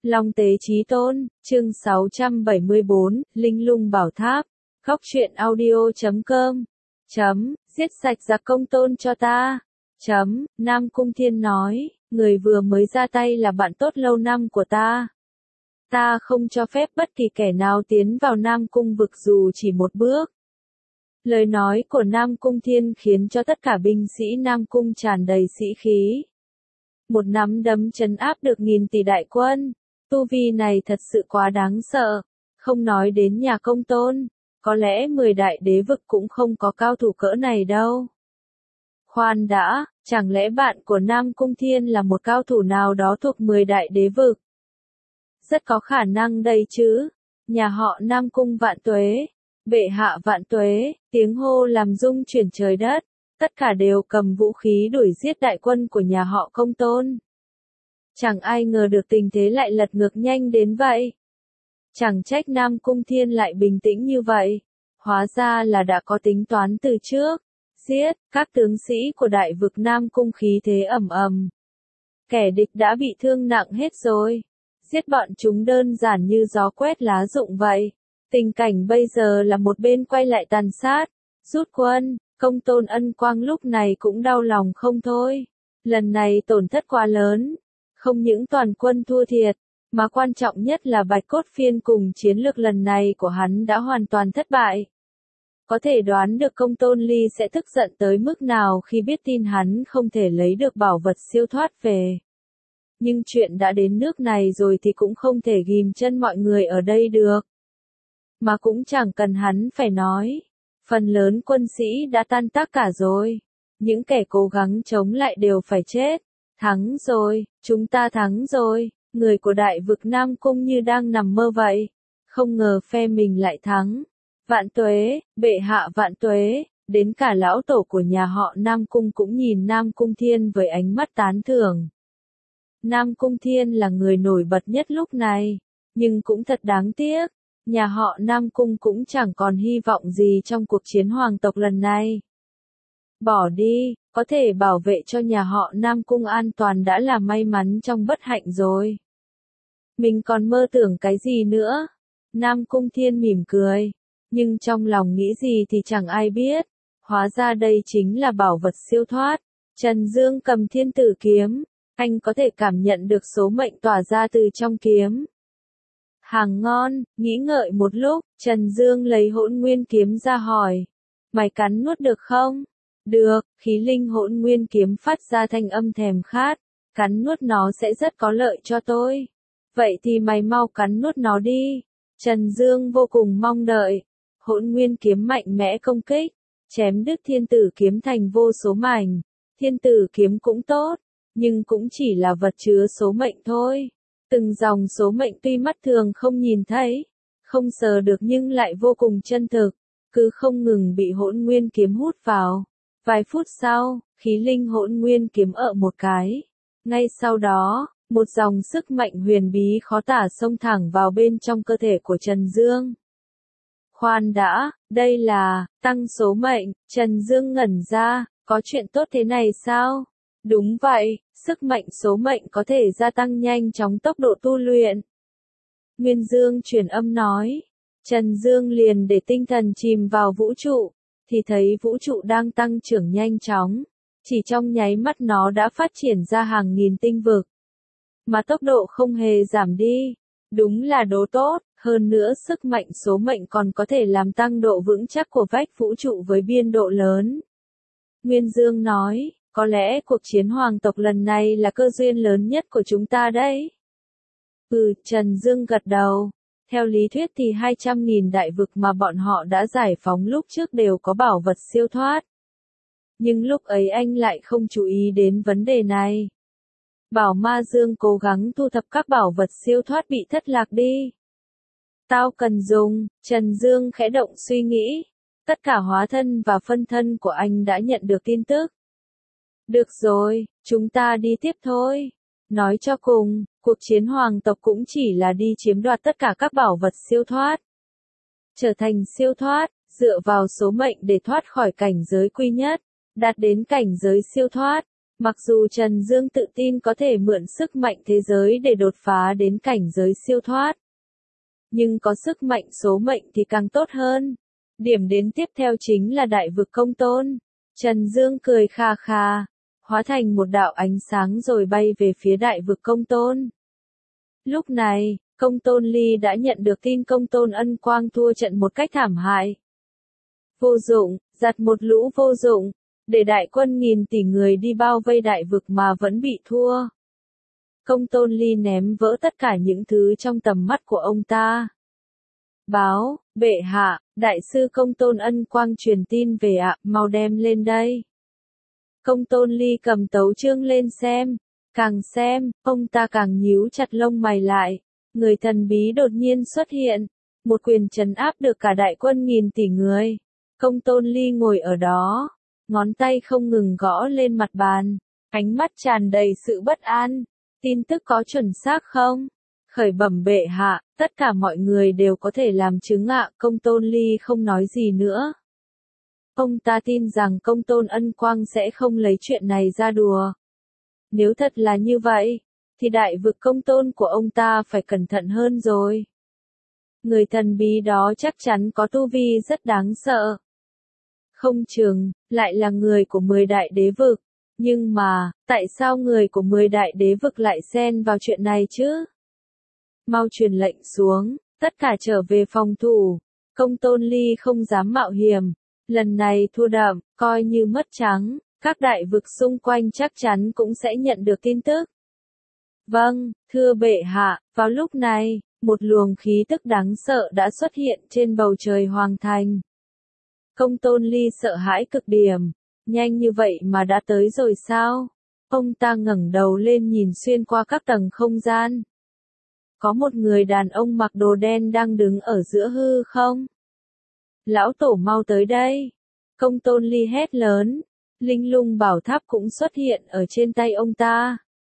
Long Tế Chí Tôn, chương 674, Linh Lung Bảo Tháp, Góc truyện audio.com, giết sạch giặc Công Tôn cho ta, Nam Cung Thiên nói, người vừa mới ra tay là bạn tốt lâu năm của ta. Ta không cho phép bất kỳ kẻ nào tiến vào Nam Cung vực dù chỉ một bước. Lời nói của Nam Cung Thiên khiến cho tất cả binh sĩ Nam Cung tràn đầy sĩ khí. Một nắm đấm trấn áp được nghìn tỷ đại quân. Tu vi này thật sự quá đáng sợ. Không nói đến nhà Công Tôn, có lẽ 10 đại đế vực cũng không có cao thủ cỡ này đâu. Khoan đã, chẳng lẽ bạn của Nam Cung Thiên là một cao thủ nào đó thuộc 10 đại đế vực? Rất có khả năng đây chứ. Nhà họ Nam Cung vạn tuế, bệ hạ vạn tuế, tiếng hô làm rung chuyển trời đất. Tất cả đều cầm vũ khí đuổi giết đại quân của nhà họ Công Tôn. Chẳng ai ngờ được tình thế lại lật ngược nhanh đến vậy. Chẳng trách Nam Cung Thiên lại bình tĩnh như vậy. Hóa ra là đã có tính toán từ trước. Giết, các tướng sĩ của đại vực Nam Cung khí thế ầm ầm. Kẻ địch đã bị thương nặng hết rồi. Giết bọn chúng đơn giản như gió quét lá rụng vậy. Tình cảnh bây giờ là một bên quay lại tàn sát, rút quân. Công Tôn Ân Quang lúc này cũng đau lòng không thôi. Lần này tổn thất quá lớn. Không những toàn quân thua thiệt, mà quan trọng nhất là Bạch Cốt Phiên cùng chiến lược lần này của hắn đã hoàn toàn thất bại. Có thể đoán được Công Tôn Ly sẽ tức giận tới mức nào khi biết tin hắn không thể lấy được bảo vật siêu thoát về. Nhưng chuyện đã đến nước này rồi thì cũng không thể ghim chân mọi người ở đây được. Mà cũng chẳng cần hắn phải nói. Phần lớn quân sĩ đã tan tác cả rồi. Những kẻ cố gắng chống lại đều phải chết. Thắng rồi, chúng ta thắng rồi. Người của đại vực Nam Cung như đang nằm mơ vậy. Không ngờ phe mình lại thắng. Vạn tuế, bệ hạ vạn tuế. Đến cả lão tổ của nhà họ Nam Cung cũng nhìn Nam Cung Thiên với ánh mắt tán thưởng. Nam Cung Thiên là người nổi bật nhất lúc này. Nhưng cũng thật đáng tiếc. Nhà họ Nam Cung cũng chẳng còn hy vọng gì trong cuộc chiến hoàng tộc lần này. Bỏ đi, có thể bảo vệ cho nhà họ Nam Cung an toàn đã là may mắn trong bất hạnh rồi. Mình còn mơ tưởng cái gì nữa? Nam Cung Thiên mỉm cười, nhưng trong lòng nghĩ gì thì chẳng ai biết. Hóa ra đây chính là bảo vật siêu thoát. Trần Dương cầm thiên tử kiếm, anh có thể cảm nhận được số mệnh tỏa ra từ trong kiếm. Hàng ngon, nghĩ ngợi một lúc, Trần Dương lấy Hỗn Nguyên kiếm ra hỏi. Mày cắn nuốt được không? Được, khí linh Hỗn Nguyên kiếm phát ra thanh âm thèm khát. Cắn nuốt nó sẽ rất có lợi cho tôi. Vậy thì mày mau cắn nuốt nó đi. Trần Dương vô cùng mong đợi. Hỗn Nguyên kiếm mạnh mẽ công kích. Chém đứt thiên tử kiếm thành vô số mảnh. Thiên tử kiếm cũng tốt. Nhưng cũng chỉ là vật chứa số mệnh thôi. Từng dòng số mệnh tuy mắt thường không nhìn thấy, không sờ được nhưng lại vô cùng chân thực, cứ không ngừng bị Hỗn Nguyên kiếm hút vào. Vài phút sau, khí linh Hỗn Nguyên kiếm ợ một cái. Ngay sau đó, một dòng sức mạnh huyền bí khó tả xông thẳng vào bên trong cơ thể của Trần Dương. Khoan đã, đây là tăng số mệnh. Trần Dương ngẩn ra, có chuyện tốt thế này sao? Đúng vậy, sức mạnh số mệnh có thể gia tăng nhanh chóng tốc độ tu luyện. Nguyên Dương truyền âm nói. Trần Dương liền để tinh thần chìm vào vũ trụ, thì thấy vũ trụ đang tăng trưởng nhanh chóng. Chỉ trong nháy mắt nó đã phát triển ra hàng nghìn tinh vực. Mà tốc độ không hề giảm đi. Đúng là đồ tốt, hơn nữa sức mạnh số mệnh còn có thể làm tăng độ vững chắc của vách vũ trụ với biên độ lớn. Nguyên Dương nói. Có lẽ cuộc chiến hoàng tộc lần này là cơ duyên lớn nhất của chúng ta đấy. Trần Dương gật đầu. Theo lý thuyết thì 200.000 đại vực mà bọn họ đã giải phóng lúc trước đều có bảo vật siêu thoát. Nhưng lúc ấy anh lại không chú ý đến vấn đề này. Bảo Ma Dương cố gắng thu thập các bảo vật siêu thoát bị thất lạc đi. Tao cần dùng, Trần Dương khẽ động suy nghĩ. Tất cả hóa thân và phân thân của anh đã nhận được tin tức. Được rồi, chúng ta đi tiếp thôi. Nói cho cùng, cuộc chiến hoàng tộc cũng chỉ là đi chiếm đoạt tất cả các bảo vật siêu thoát. Trở thành siêu thoát, dựa vào số mệnh để thoát khỏi cảnh giới quy nhất, đạt đến cảnh giới siêu thoát. Mặc dù Trần Dương tự tin có thể mượn sức mạnh thế giới để đột phá đến cảnh giới siêu thoát, nhưng có sức mạnh số mệnh thì càng tốt hơn. Điểm đến tiếp theo chính là đại vực Công Tôn. Trần Dương cười kha kha, hóa thành một đạo ánh sáng rồi bay về phía đại vực Công Tôn. Lúc này, Công Tôn Ly đã nhận được tin Công Tôn Ân Quang thua trận một cách thảm hại. Vô dụng, giặt một lũ vô dụng, để đại quân nghìn tỷ người đi bao vây đại vực mà vẫn bị thua. Công Tôn Ly ném vỡ tất cả những thứ trong tầm mắt của ông ta. Báo, bệ hạ, đại sư Công Tôn Ân Quang truyền tin về ạ, mau đem lên đây. Công Tôn Ly cầm tấu chương lên xem, ông ta càng nhíu chặt lông mày lại. Người thần bí đột nhiên xuất hiện, một quyền trấn áp được cả đại quân nghìn tỷ người. Công Tôn Ly ngồi ở đó, ngón tay không ngừng gõ lên mặt bàn, ánh mắt tràn đầy sự bất an. Tin tức có chuẩn xác không? Khởi bẩm bệ hạ, tất cả mọi người đều có thể làm chứng ạ. Công Tôn Ly không nói gì nữa. Ông ta tin rằng Công Tôn Ân Quang sẽ không lấy chuyện này ra đùa. Nếu thật là như vậy, thì đại vực Công Tôn của ông ta phải cẩn thận hơn rồi. Người thần bí đó chắc chắn có tu vi rất đáng sợ. Không chừng, lại là người của 10 đại đế vực. Nhưng mà, tại sao người của 10 đại đế vực lại xen vào chuyện này chứ? Mau truyền lệnh xuống, tất cả trở về phòng thủ. Công Tôn Ly không dám mạo hiểm. Lần này thua đậm, coi như mất trắng, các đại vực xung quanh chắc chắn cũng sẽ nhận được tin tức. Vâng, thưa bệ hạ, vào lúc này, một luồng khí tức đáng sợ đã xuất hiện trên bầu trời hoàng thành. Công Tôn Ly sợ hãi cực điểm, nhanh như vậy mà đã tới rồi sao? Ông ta ngẩng đầu lên nhìn xuyên qua các tầng không gian. Có một người đàn ông mặc đồ đen đang đứng ở giữa hư không? Lão tổ mau tới đây. Công Tôn Ly hét lớn. Linh lung bảo tháp cũng xuất hiện ở trên tay ông ta.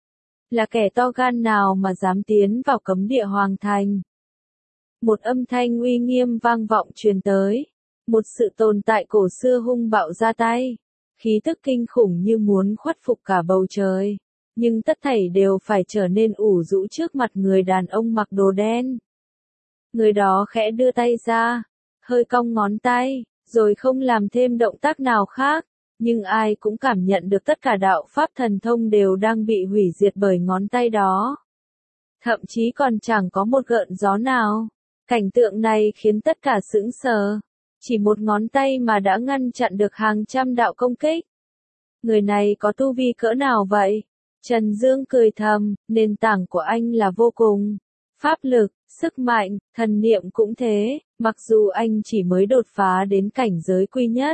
Là kẻ to gan nào mà dám tiến vào cấm địa hoàng thành? Một âm thanh uy nghiêm vang vọng truyền tới. Một sự tồn tại cổ xưa hung bạo ra tay. Khí tức kinh khủng như muốn khuất phục cả bầu trời. Nhưng tất thảy đều phải trở nên ủ rũ trước mặt người đàn ông mặc đồ đen. Người đó khẽ đưa tay ra, hơi cong ngón tay, rồi không làm thêm động tác nào khác. Nhưng ai cũng cảm nhận được tất cả đạo pháp thần thông đều đang bị hủy diệt bởi ngón tay đó. Thậm chí còn chẳng có một gợn gió nào. Cảnh tượng này khiến tất cả sững sờ. Chỉ một ngón tay mà đã ngăn chặn được hàng trăm đạo công kích. Người này có tu vi cỡ nào vậy? Trần Dương cười thầm, nền tảng của anh là vô cùng. Pháp lực, sức mạnh, thần niệm cũng thế, mặc dù anh chỉ mới đột phá đến cảnh giới quy nhất.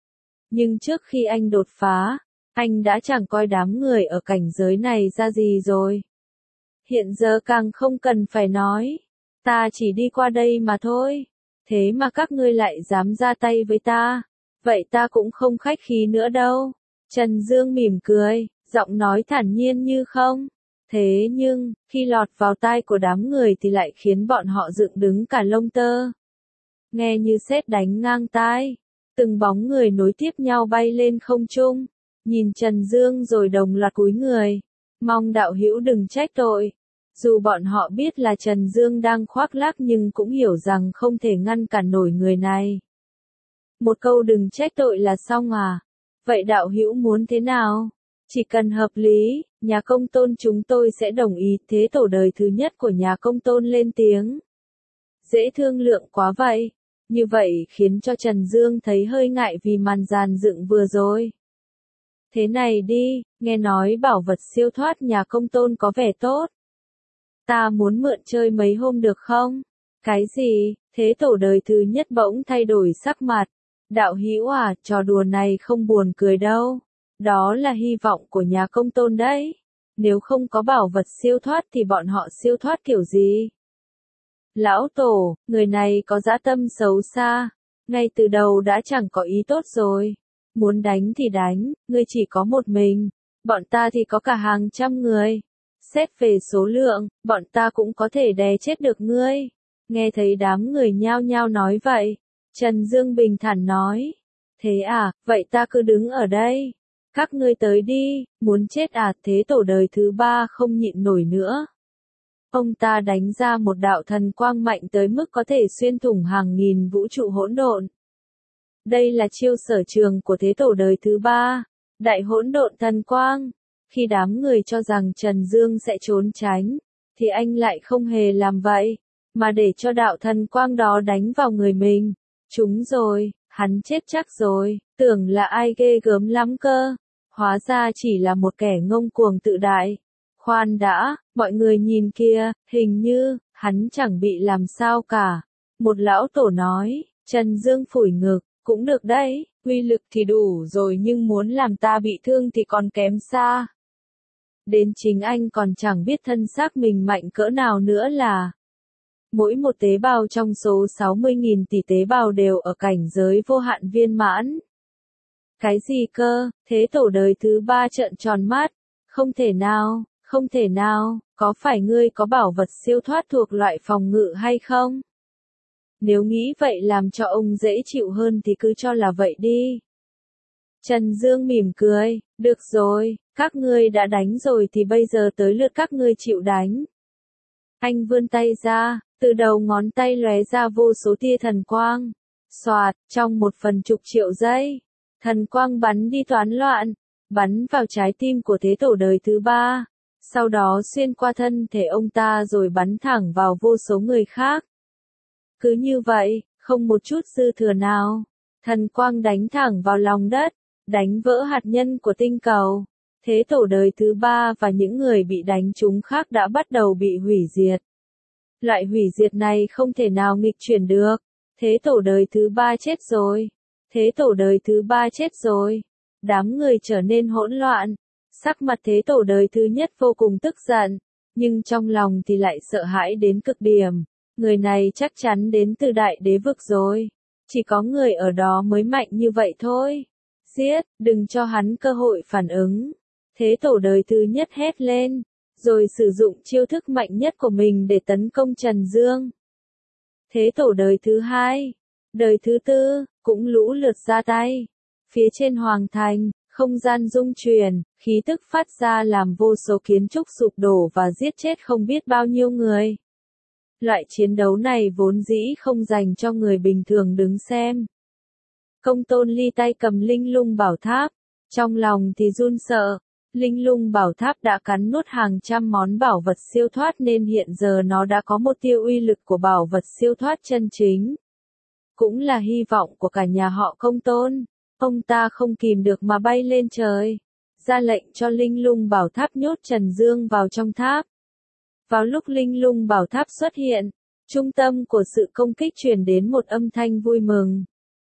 Nhưng trước khi anh đột phá, anh đã chẳng coi đám người ở cảnh giới này ra gì rồi. Hiện giờ càng không cần phải nói. Ta chỉ đi qua đây mà thôi. Thế mà các ngươi lại dám ra tay với ta. Vậy ta cũng không khách khí nữa đâu. Trần Dương mỉm cười, giọng nói thản nhiên như không. Thế nhưng, khi lọt vào tai của đám người thì lại khiến bọn họ dựng đứng cả lông tơ. Nghe như sét đánh ngang tai. Từng bóng người nối tiếp nhau bay lên không trung. Nhìn Trần Dương rồi đồng loạt cúi người. Mong đạo hữu đừng trách tội. Dù bọn họ biết là Trần Dương đang khoác lác nhưng cũng hiểu rằng không thể ngăn cản nổi người này. Một câu đừng trách tội là xong à? Vậy đạo hữu muốn thế nào? Chỉ cần hợp lý, nhà Công Tôn chúng tôi sẽ đồng ý. Thế tổ đời thứ nhất của nhà Công Tôn lên tiếng. Dễ thương lượng quá vậy. Như vậy khiến cho Trần Dương thấy hơi ngại vì màn dàn dựng vừa rồi. Thế này đi, nghe nói bảo vật siêu thoát nhà Công Tôn có vẻ tốt. Ta muốn mượn chơi mấy hôm được không? Cái gì? Thế tổ đời thứ nhất bỗng thay đổi sắc mặt. Đạo hữu à, trò đùa này không buồn cười đâu. Đó là hy vọng của nhà Công Tôn đấy. Nếu không có bảo vật siêu thoát thì bọn họ siêu thoát kiểu gì? Lão tổ, người này có dã tâm xấu xa. Ngay từ đầu đã chẳng có ý tốt rồi. Muốn đánh thì đánh, ngươi chỉ có một mình. Bọn ta thì có cả hàng trăm người. Xét về số lượng, bọn ta cũng có thể đè chết được ngươi. Nghe thấy đám người nhao nhao nói vậy. Trần Dương bình thản nói. Thế à, vậy ta cứ đứng ở đây. Các ngươi tới đi, muốn chết à? Thế tổ đời thứ ba không nhịn nổi nữa. Ông ta đánh ra một đạo thần quang mạnh tới mức có thể xuyên thủng hàng nghìn vũ trụ hỗn độn. Đây là chiêu sở trường của thế tổ đời thứ ba, đại hỗn độn thần quang. Khi đám người cho rằng Trần Dương sẽ trốn tránh, thì anh lại không hề làm vậy, mà để cho đạo thần quang đó đánh vào người mình. Chúng rồi, hắn chết chắc rồi, tưởng là ai ghê gớm lắm cơ. Hóa ra chỉ là một kẻ ngông cuồng tự đại. Khoan đã, mọi người nhìn kìa, hình như, hắn chẳng bị làm sao cả. Một lão tổ nói, Trần Dương phủi ngực, cũng được đấy, uy lực thì đủ rồi nhưng muốn làm ta bị thương thì còn kém xa. Đến chính anh còn chẳng biết thân xác mình mạnh cỡ nào nữa là. Mỗi một tế bào trong số 60.000 tỷ tế bào đều ở cảnh giới vô hạn viên mãn. Cái gì cơ? Thế tổ đời thứ ba trợn tròn mắt. Không thể nào, không thể nào, có phải ngươi có bảo vật siêu thoát thuộc loại phòng ngự hay không? Nếu nghĩ vậy làm cho ông dễ chịu hơn thì cứ cho là vậy đi. Trần Dương mỉm cười, được rồi, các ngươi đã đánh rồi thì bây giờ tới lượt các ngươi chịu đánh. Anh vươn tay ra, từ đầu ngón tay lóe ra vô số tia thần quang. Xoạt, trong 1/1000 giây, thần quang bắn đi toán loạn, bắn vào trái tim của thế tổ đời thứ ba, sau đó xuyên qua thân thể ông ta rồi bắn thẳng vào vô số người khác. Cứ như vậy, không một chút dư thừa nào, thần quang đánh thẳng vào lòng đất, đánh vỡ hạt nhân của tinh cầu. Thế tổ đời thứ ba và những người bị đánh trúng khác đã bắt đầu bị hủy diệt. Loại hủy diệt này không thể nào nghịch chuyển được. Thế tổ đời thứ ba chết rồi. Thế tổ đời thứ ba chết rồi. Đám người trở nên hỗn loạn. Sắc mặt thế tổ đời thứ nhất vô cùng tức giận, nhưng trong lòng thì lại sợ hãi đến cực điểm. Người này chắc chắn đến từ đại đế vực rồi. Chỉ có người ở đó mới mạnh như vậy thôi. Giết, đừng cho hắn cơ hội phản ứng. Thế tổ đời thứ nhất hét lên, rồi sử dụng chiêu thức mạnh nhất của mình để tấn công Trần Dương. Thế tổ đời thứ hai, đời thứ tư, cũng lũ lượt ra tay. Phía trên hoàng thành, không gian rung chuyển, khí tức phát ra làm vô số kiến trúc sụp đổ và giết chết không biết bao nhiêu người. Loại chiến đấu này vốn dĩ không dành cho người bình thường đứng xem. Công Tôn Ly tay cầm linh lung bảo tháp, trong lòng thì run sợ. Linh lung bảo tháp đã cắn nuốt hàng trăm món bảo vật siêu thoát nên hiện giờ nó đã có một tia uy lực của bảo vật siêu thoát chân chính. Cũng là hy vọng của cả nhà họ Công Tôn. Ông ta không kìm được mà bay lên trời, ra lệnh cho linh lung bảo tháp nhốt Trần Dương vào trong tháp. Vào lúc linh lung bảo tháp xuất hiện, trung tâm của sự công kích truyền đến một âm thanh vui mừng.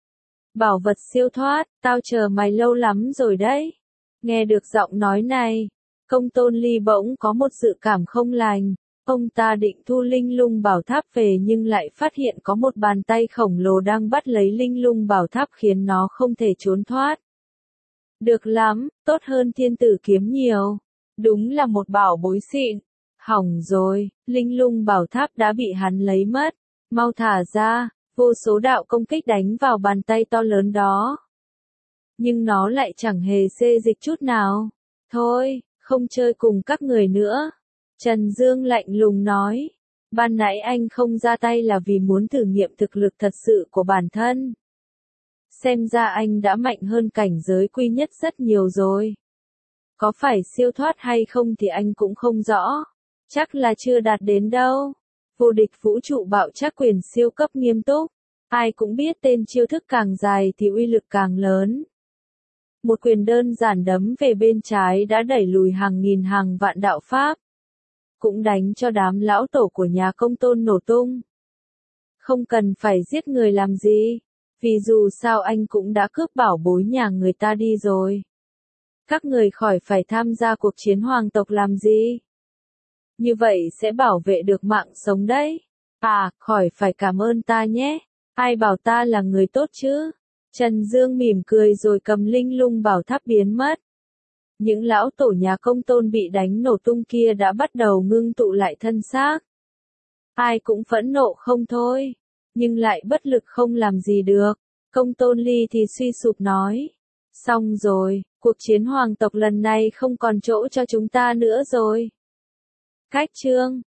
Bảo vật siêu thoát, tao chờ mày lâu lắm rồi đấy. Nghe được giọng nói này, Công Tôn Ly bỗng có một dự cảm không lành. Ông ta định thu linh lung bảo tháp về nhưng lại phát hiện có một bàn tay khổng lồ đang bắt lấy linh lung bảo tháp khiến nó không thể trốn thoát. Được lắm, tốt hơn thiên tử kiếm nhiều. Đúng là một bảo bối xịn. Hỏng rồi, linh lung bảo tháp đã bị hắn lấy mất. Mau thả ra, vô số đạo công kích đánh vào bàn tay to lớn đó. Nhưng nó lại chẳng hề xê dịch chút nào. Thôi, không chơi cùng các người nữa. Trần Dương lạnh lùng nói. Ban nãy anh không ra tay là vì muốn thử nghiệm thực lực thật sự của bản thân. Xem ra anh đã mạnh hơn cảnh giới quy nhất rất nhiều rồi. Có phải siêu thoát hay không thì anh cũng không rõ. Chắc là chưa đạt đến đâu. Vô địch vũ trụ bạo trác quyền siêu cấp nghiêm túc. Ai cũng biết tên chiêu thức càng dài thì uy lực càng lớn. Một quyền đơn giản đấm về bên trái đã đẩy lùi hàng nghìn hàng vạn đạo pháp. Cũng đánh cho đám lão tổ của nhà Công Tôn nổ tung. Không cần phải giết người làm gì, vì dù sao anh cũng đã cướp bảo bối nhà người ta đi rồi. Các người khỏi phải tham gia cuộc chiến hoàng tộc làm gì. Như vậy sẽ bảo vệ được mạng sống đấy. À, khỏi phải cảm ơn ta nhé. Ai bảo ta là người tốt chứ? Trần Dương mỉm cười rồi cầm linh lung bảo tháp biến mất. Những lão tổ nhà Công Tôn bị đánh nổ tung kia đã bắt đầu ngưng tụ lại thân xác. Ai cũng phẫn nộ không thôi, nhưng lại bất lực không làm gì được. Công Tôn Ly thì suy sụp nói. Xong rồi, cuộc chiến hoàng tộc lần này không còn chỗ cho chúng ta nữa rồi. Cách chương